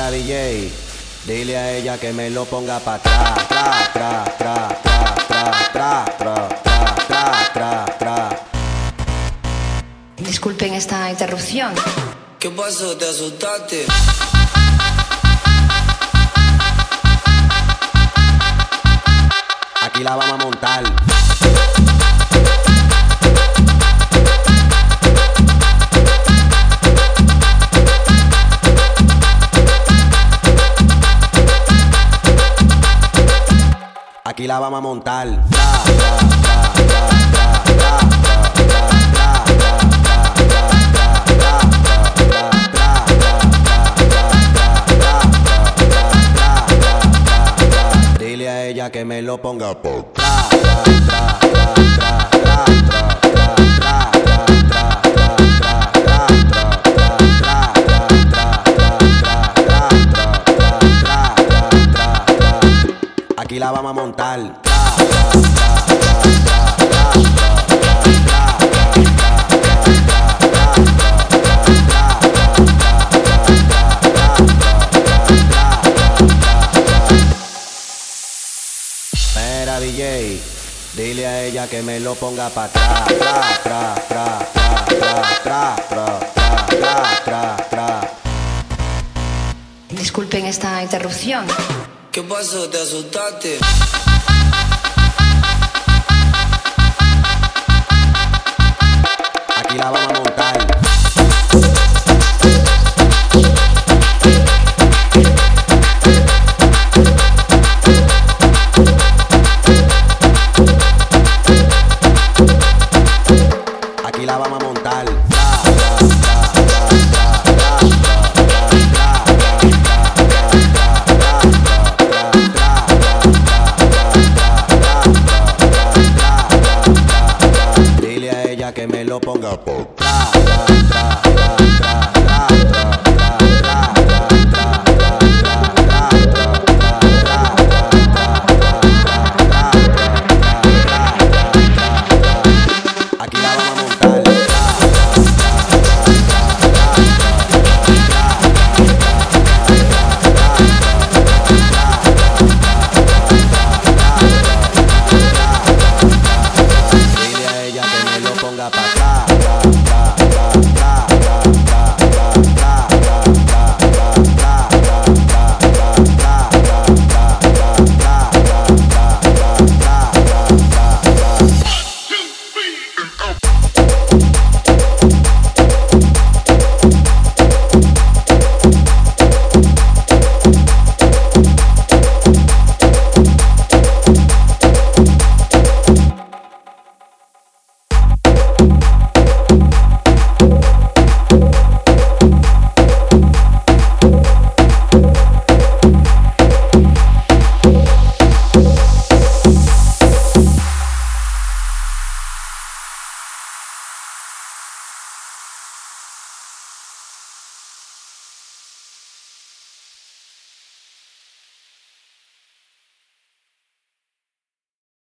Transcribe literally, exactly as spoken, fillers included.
Mira D J, dile a ella que me lo ponga pa' atrás, tra, tra, tra, tra, tra, tra, tra, tra, tra, tra, tra. Disculpen esta interrupción. ¿Qué pasó? ¿Te asustaste? Aquí la vamos a montar. Aquí la vamos a montar. Dile a ella que me lo ponga por aquí la vamos a montar. Mira D J, dile a ella que me lo ponga pa' atrás, tra, tra, tra, tra, tra, tra, tra, tra, tra, tra. Disculpen esta interrupción. ¿Qué pasó? ¿Te asustaste? Aquí la vamos a montar.